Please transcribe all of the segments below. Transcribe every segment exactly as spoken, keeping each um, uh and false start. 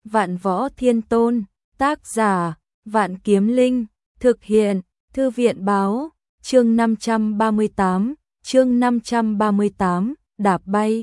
Vạn Võ Thiên Tôn, tác giả, Vạn Kiếm Linh, thực hiện, Thư viện báo, chương năm trăm ba mươi tám, chương năm trăm ba mươi tám, đạp bay.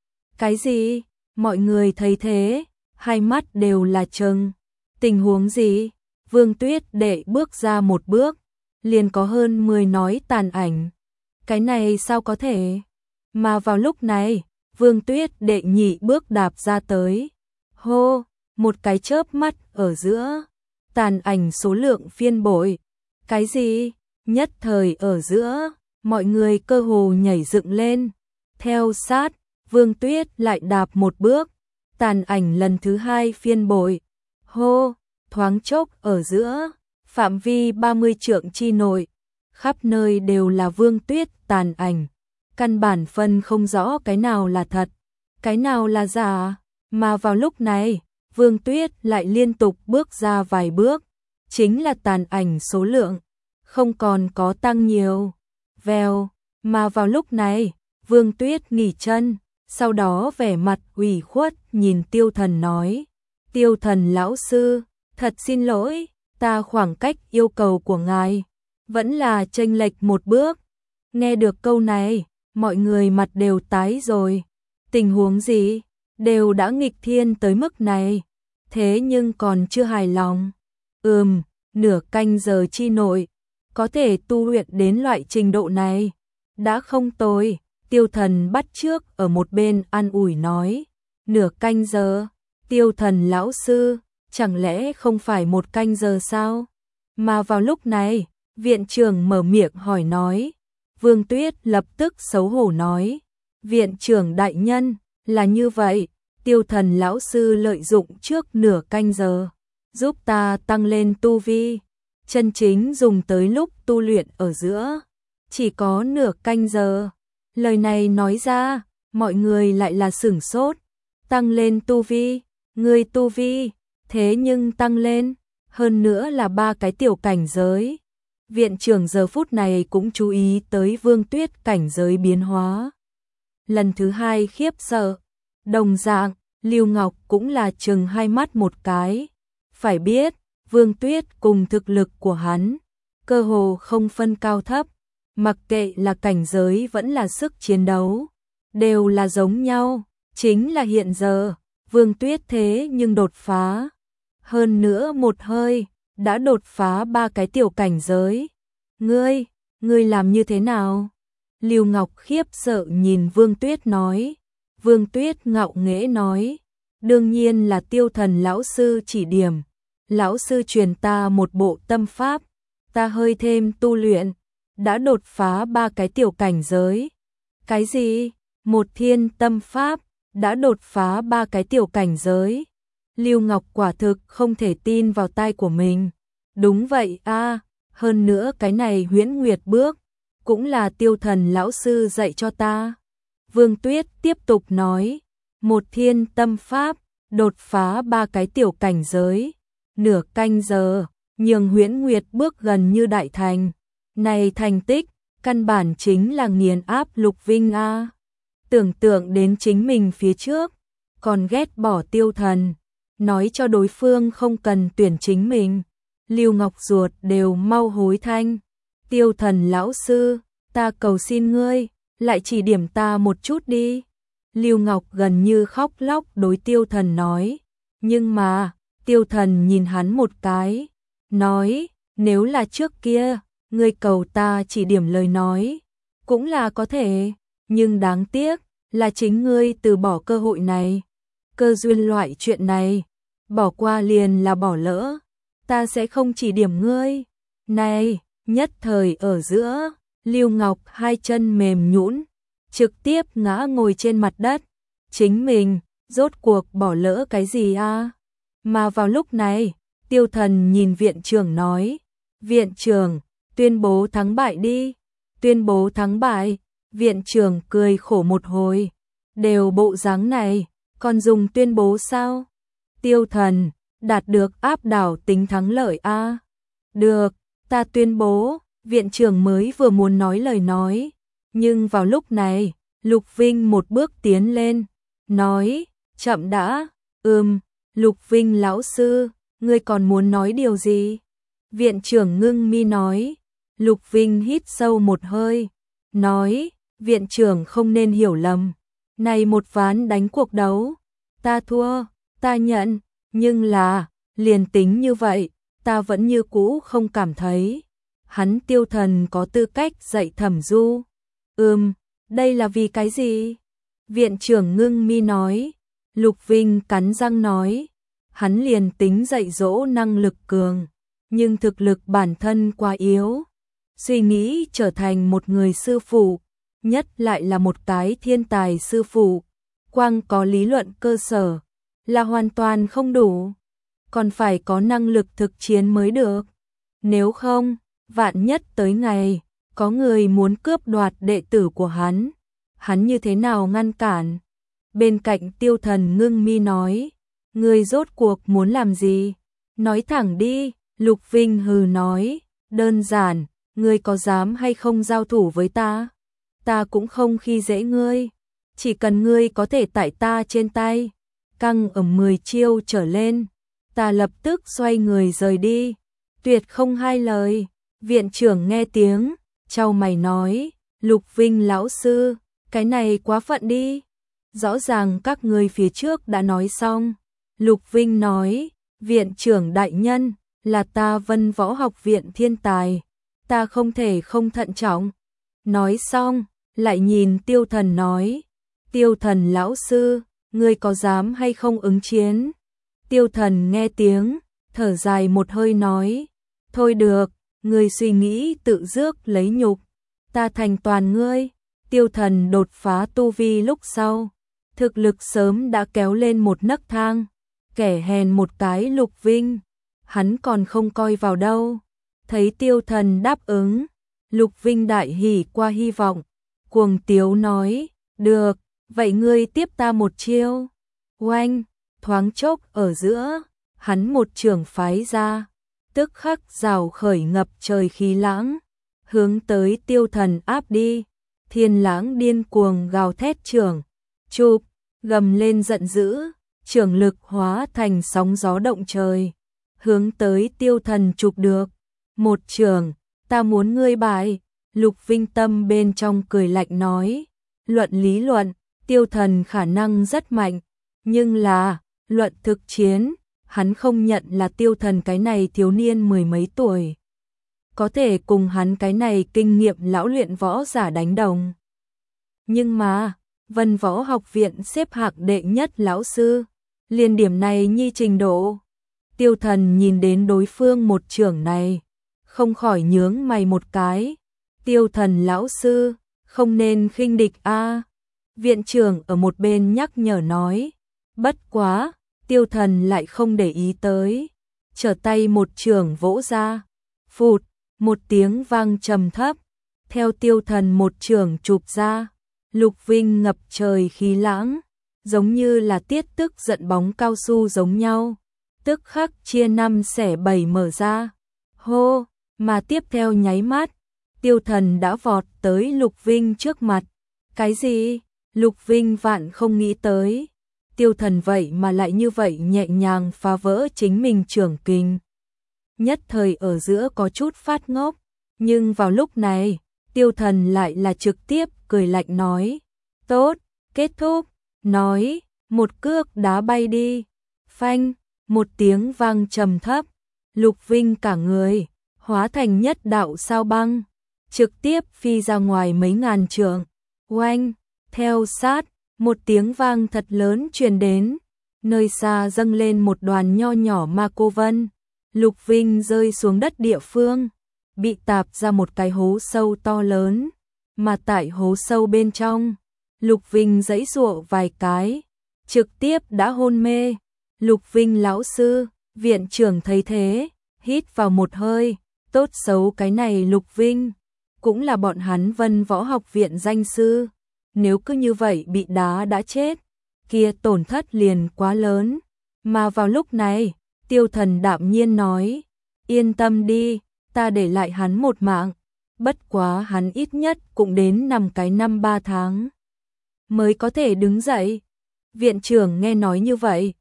Cái gì? Mọi người thấy thế, hai mắt đều là trừng. Tình huống gì? Vương Tuyết Đệ bước ra một bước, liền có hơn mười nói tàn ảnh. Cái này sao có thể? Mà vào lúc này, Vương Tuyết Đệ nhị bước đạp ra tới. Hô, một cái chớp mắt ở giữa, tàn ảnh số lượng phiên bội. Cái gì? Nhất thời ở giữa, mọi người cơ hồ nhảy dựng lên. Theo sát, Vương Tuyết lại đạp một bước, tàn ảnh lần thứ hai phiên bội. Hô, thoáng chốc ở giữa, phạm vi ba mươi trượng chi nội, khắp nơi đều là Vương Tuyết tàn ảnh. Căn bản phân không rõ cái nào là thật, cái nào là giả. Mà vào lúc này, Vương Tuyết lại liên tục bước ra vài bước, chính là tàn ảnh số lượng không còn có tăng nhiều. Vèo, mà vào lúc này, Vương Tuyết nghỉ chân, sau đó vẻ mặt ủy khuất nhìn Tiêu Thần nói: Tiêu Thần lão sư, thật xin lỗi, ta khoảng cách yêu cầu của ngài vẫn là chênh lệch một bước. Nghe được câu này, mọi người mặt đều tái rồi. Tình huống gì? Đều đã nghịch thiên tới mức này, thế nhưng còn chưa hài lòng. Ừm, nửa canh giờ chi nội, có thể tu luyện đến loại trình độ này, đã không tồi. Tiêu Thần bắt trước ở một bên an ủi nói: nửa canh giờ? Tiêu Thần lão sư, chẳng lẽ không phải một canh giờ sao? Mà vào lúc này, viện trưởng mở miệng hỏi nói. Vương Tuyết lập tức xấu hổ nói: viện trưởng đại nhân, là như vậy, Tiêu Thần lão sư lợi dụng trước nửa canh giờ, giúp ta tăng lên tu vi, chân chính dùng tới lúc tu luyện ở giữa, chỉ có nửa canh giờ. Lời này nói ra, mọi người lại là sửng sốt. Tăng lên tu vi, người tu vi, thế nhưng tăng lên, hơn nữa là ba cái tiểu cảnh giới. Viện trưởng giờ phút này cũng chú ý tới Vương Tuyết cảnh giới biến hóa. Lần thứ hai khiếp sợ, đồng dạng, Lưu Ngọc cũng là trừng hai mắt một cái. Phải biết, Vương Tuyết cùng thực lực của hắn, cơ hồ không phân cao thấp, mặc kệ là cảnh giới vẫn là sức chiến đấu, đều là giống nhau. Chính là hiện giờ, Vương Tuyết thế nhưng đột phá. Hơn nữa một hơi, đã đột phá ba cái tiểu cảnh giới. Ngươi, ngươi làm như thế nào? Lưu Ngọc khiếp sợ nhìn Vương Tuyết nói. Vương Tuyết ngạo nghễ nói: đương nhiên là Tiêu Thần lão sư chỉ điểm. Lão sư truyền ta một bộ tâm pháp, ta hơi thêm tu luyện, đã đột phá ba cái tiểu cảnh giới. Cái gì? Một thiên tâm pháp, đã đột phá ba cái tiểu cảnh giới? Lưu Ngọc quả thực không thể tin vào tai của mình. Đúng vậy a, à, hơn nữa cái này Huyễn Nguyệt bước, cũng là Tiêu Thần lão sư dạy cho ta. Vương Tuyết tiếp tục nói: một thiên tâm pháp, đột phá ba cái tiểu cảnh giới, nửa canh giờ, nhường Huyễn Nguyệt bước gần như đại thành. Này thành tích, căn bản chính là nghiền áp Lục Vinh a. À. Tưởng tượng đến chính mình phía trước, còn ghét bỏ Tiêu Thần, nói cho đối phương không cần tuyển chính mình. Lưu Ngọc ruột đều mau hối thanh. Tiêu Thần lão sư, ta cầu xin ngươi, lại chỉ điểm ta một chút đi. Lưu Ngọc gần như khóc lóc đối Tiêu Thần nói. Nhưng mà, Tiêu Thần nhìn hắn một cái, nói: nếu là trước kia, ngươi cầu ta chỉ điểm lời nói, cũng là có thể, nhưng đáng tiếc, là chính ngươi từ bỏ cơ hội này. Cơ duyên loại chuyện này, bỏ qua liền là bỏ lỡ, ta sẽ không chỉ điểm ngươi. Này, nhất thời ở giữa, Lưu Ngọc hai chân mềm nhũn, trực tiếp ngã ngồi trên mặt đất. Chính mình, rốt cuộc bỏ lỡ cái gì a? À? Mà vào lúc này, Tiêu Thần nhìn viện trưởng nói: viện trưởng, tuyên bố thắng bại đi. Tuyên bố thắng bại? Viện trưởng cười khổ một hồi. Đều bộ dáng này, còn dùng tuyên bố sao? Tiêu Thần, đạt được áp đảo tính thắng lợi a. À? Được, ta tuyên bố. Viện trưởng mới vừa muốn nói lời nói, nhưng vào lúc này, Lục Vinh một bước tiến lên, nói: chậm đã. Ừm, Lục Vinh lão sư, ngươi còn muốn nói điều gì? Viện trưởng ngưng mi nói. Lục Vinh hít sâu một hơi, nói, viện trưởng không nên hiểu lầm. Này một ván đánh cuộc đấu, ta thua, ta nhận, nhưng là, liền tính như vậy, ta vẫn như cũ không cảm thấy. Hắn Tiêu Thần có tư cách dạy Thẩm Du. Ừm, đây là vì cái gì? Viện trưởng ngưng mi nói. Lục Vinh cắn răng nói, hắn liền tính dạy dỗ năng lực cường, nhưng thực lực bản thân quá yếu. Suy nghĩ trở thành một người sư phụ, nhất lại là một cái thiên tài sư phụ, quang có lý luận cơ sở, là hoàn toàn không đủ. Còn phải có năng lực thực chiến mới được. Nếu không, vạn nhất tới ngày, có người muốn cướp đoạt đệ tử của hắn, hắn như thế nào ngăn cản? Bên cạnh Tiêu Thần ngưng mi nói, ngươi rốt cuộc muốn làm gì? Nói thẳng đi, Lục Vinh hừ nói, đơn giản, ngươi có dám hay không giao thủ với ta? Ta cũng không khi dễ ngươi, chỉ cần ngươi có thể tại ta trên tay, căng ở mười chiêu trở lên, ta lập tức xoay người rời đi, tuyệt không hai lời. Viện trưởng nghe tiếng, chau mày nói, Lục Vinh lão sư, cái này quá phận đi. Rõ ràng các ngươi phía trước đã nói xong. Lục Vinh nói, viện trưởng đại nhân, là ta Vân Võ Học viện thiên tài, ta không thể không thận trọng. Nói xong, lại nhìn Tiêu Thần nói, Tiêu Thần lão sư, ngươi có dám hay không ứng chiến? Tiêu Thần nghe tiếng, thở dài một hơi nói, thôi được, ngươi suy nghĩ tự rước lấy nhục, ta thành toàn ngươi. Tiêu Thần đột phá tu vi lúc sau, thực lực sớm đã kéo lên một nấc thang, kẻ hèn một cái Lục Vinh, hắn còn không coi vào đâu. Thấy Tiêu Thần đáp ứng, Lục Vinh đại hỉ qua hy vọng, cuồng tiếu nói, được, vậy ngươi tiếp ta một chiêu. Oanh, thoáng chốc ở giữa, hắn một trường phái ra, tức khắc rào khởi ngập trời khí lãng, hướng tới Tiêu Thần áp đi. Thiên lãng điên cuồng gào thét trưởng, chụp, gầm lên giận dữ, trưởng lực hóa thành sóng gió động trời, hướng tới Tiêu Thần chụp được. Một trường, ta muốn ngươi bại. Lục Vinh tâm bên trong cười lạnh nói, luận lý luận, Tiêu Thần khả năng rất mạnh, nhưng là, luận thực chiến, hắn không nhận là Tiêu Thần cái này thiếu niên mười mấy tuổi có thể cùng hắn cái này kinh nghiệm lão luyện võ giả đánh đồng. Nhưng mà, Vân Võ Học viện xếp hạng đệ nhất lão sư, liền điểm này nhi trình độ. Tiêu Thần nhìn đến đối phương một trưởng này, không khỏi nhướng mày một cái. Tiêu Thần lão sư, không nên khinh địch a. Viện trưởng ở một bên nhắc nhở nói, bất quá, Tiêu Thần lại không để ý tới, trở tay một trưởng vỗ ra, phụt, một tiếng vang trầm thấp, theo Tiêu Thần một trưởng chụp ra, Lục Vinh ngập trời khí lãng, giống như là tiết tức giận bóng cao su giống nhau, tức khắc chia năm xẻ bảy mở ra. Hô, mà tiếp theo nháy mắt, Tiêu Thần đã vọt tới Lục Vinh trước mặt. Cái gì? Lục Vinh vạn không nghĩ tới. Tiêu Thần vậy mà lại như vậy nhẹ nhàng phá vỡ chính mình trưởng kình. Nhất thời ở giữa có chút phát ngốc, nhưng vào lúc này, Tiêu Thần lại là trực tiếp cười lạnh nói, tốt, kết thúc, nói, một cước đá bay đi, phanh, một tiếng vang trầm thấp, Lục Vinh cả người, hóa thành nhất đạo sao băng, trực tiếp phi ra ngoài mấy ngàn trượng, oanh, theo sát, một tiếng vang thật lớn truyền đến, nơi xa dâng lên một đoàn nho nhỏ ma cô vân. Lục Vinh rơi xuống đất địa phương, bị tạp ra một cái hố sâu to lớn, mà tại hố sâu bên trong, Lục Vinh giãy giụa vài cái, trực tiếp đã hôn mê. Lục Vinh lão sư, viện trưởng thấy thế, hít vào một hơi, tốt xấu cái này Lục Vinh, cũng là bọn hắn Vân Võ Học viện danh sư, nếu cứ như vậy bị đá đã chết, kia tổn thất liền quá lớn, mà vào lúc này, Tiêu Thần đạm nhiên nói, yên tâm đi, ta để lại hắn một mạng, bất quá hắn ít nhất cũng đến nằm cái năm ba tháng mới có thể đứng dậy. Viện trưởng nghe nói như vậy,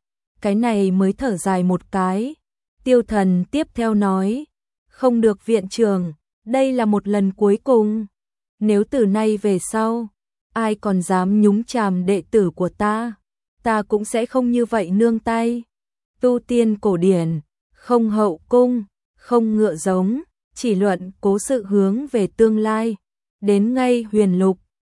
cái này mới thở dài một cái. Tiêu Thần tiếp theo nói, không được viện trưởng, đây là một lần cuối cùng. Nếu từ nay về sau, ai còn dám nhúng chàm đệ tử của ta, ta cũng sẽ không như vậy nương tay. Tu tiên cổ điển, không hậu cung, không ngựa giống, chỉ luận cố sự hướng về tương lai. Đến ngay huyền lục,